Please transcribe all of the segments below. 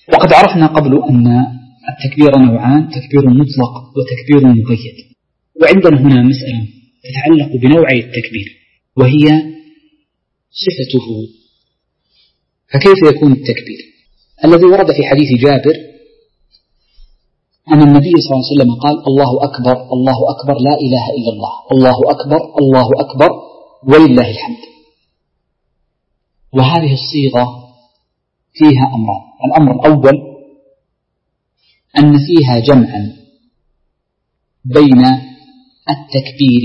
وقد عرفنا قبل أن التكبير نوعان: تكبير مطلق وتكبير مقيد. وعندنا هنا مسألة تتعلق بنوعي التكبير وهي صفته. فكيف يكون التكبير؟ الذي ورد في حديث جابر أن النبي صلى الله عليه وسلم قال: الله أكبر الله أكبر لا إله إلا الله، الله أكبر الله أكبر ولله الحمد. وهذه الصيغة فيها أمران: الأمر الأول أن فيها جمعا بين التكبير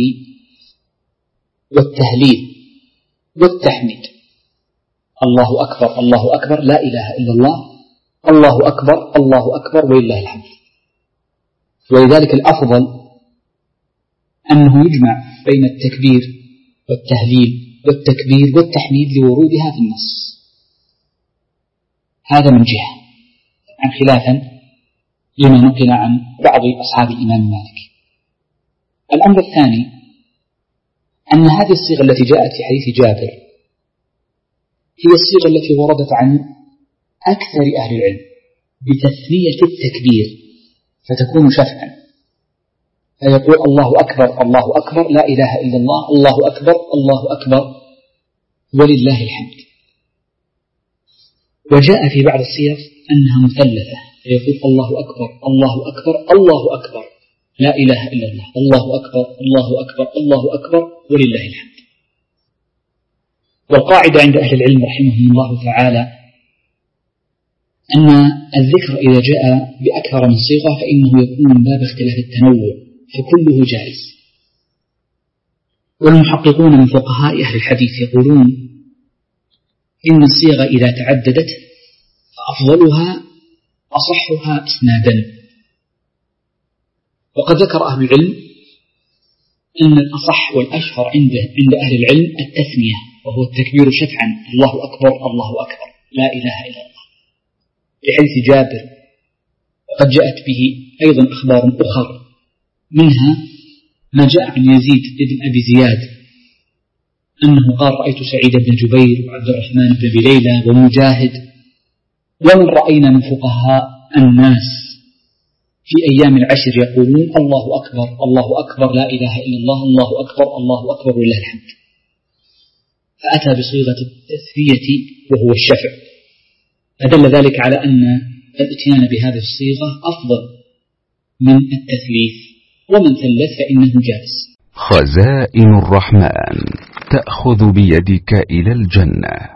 والتهليل والتحميد. الله أكبر الله أكبر لا إله إلا الله، الله أكبر الله أكبر ولله الحمد. ولذلك الأفضل أنه يجمع بين التكبير والتهليل والتكبير والتحميد لورودها في النص. هذا من جهة، عن خلافا لما نقل عن بعض أصحاب الإمام مالك. الأمر الثاني أن هذه الصيغة التي جاءت في حديث جابر هي الصيغة التي وردت عن أكثر أهل العلم بتثنية التكبير فتكون شفعا، فيقول: الله أكبر الله أكبر لا إله إلا الله، الله أكبر الله أكبر ولله الحمد. وجاء في بعض الصيغ أنها مثلثة، فيقول: الله أكبر الله أكبر الله أكبر لا إله إلا الله، الله أكبر الله أكبر الله أكبر ولله الحمد. والقاعدة عند أهل العلم رحمهم الله تعالى أن الذكر إذا جاء بأكثر من صيغة فإنه يكون من باب اختلاف التنوع، فكله جائز. والمحققون من فقهاء أهل الحديث يقولون إن الصيغة إذا تعددت فأفضلها أصحها إسنادا. وقد ذكر أهل العلم أن الأصح والأشهر عند أهل العلم التثنية، وهو التكبير شفعا: الله أكبر الله أكبر لا إله إلا الله، لحديث جابر. وقد جاءت به أيضا أخبار أخر، منها ما جاء عن يزيد بن أبي زياد أنه قال: رأيت سعيد بن جبير وعبد الرحمن بن أبي ليلى ومجاهد ومن رأينا من فقهاء الناس في أيام العشر يقولون: الله أكبر الله أكبر لا إله إلا الله، الله أكبر الله أكبر ولله الحمد. فأتى بصيغة التثنية وهو الشفع، فدل ذلك على أن الاتيان بهذه الصيغة أفضل من التثليث، ومن ثلث فإنه جائز. خزائن الرحمن تأخذ بيدك إلى الجنة.